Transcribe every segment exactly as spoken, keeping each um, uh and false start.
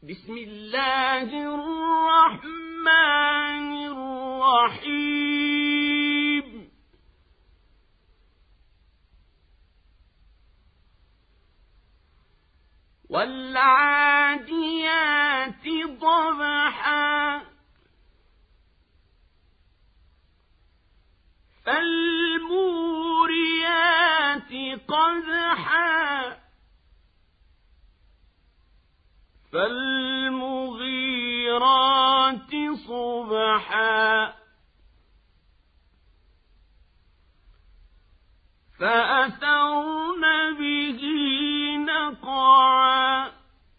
بسم الله الرحمن الرحيم والعاديات ضبحا فالموريات قدحا فالمغيرات صبحا فأثرن به نقعا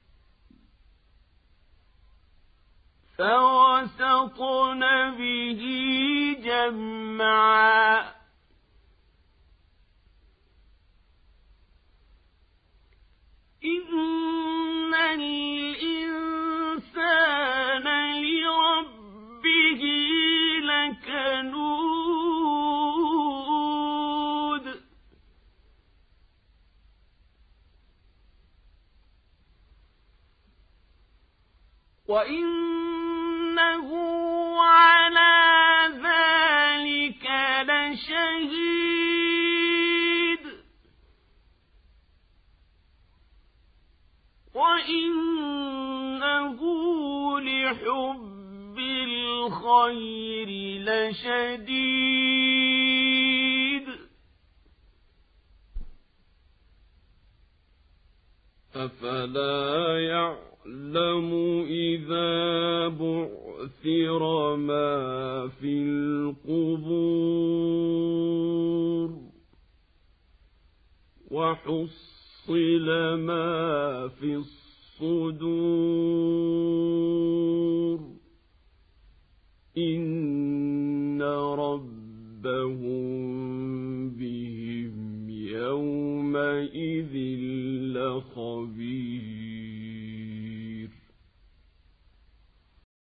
فوسطن به جمعا إن الإنسان لربه لكنود وإنه على ذلك لشهيد وإنه لحب الخير لشديد أفلا يعلم إذا بعثر ما في القبور وحصل ما في الصدور إن ربهم بهم يومئذ لخبير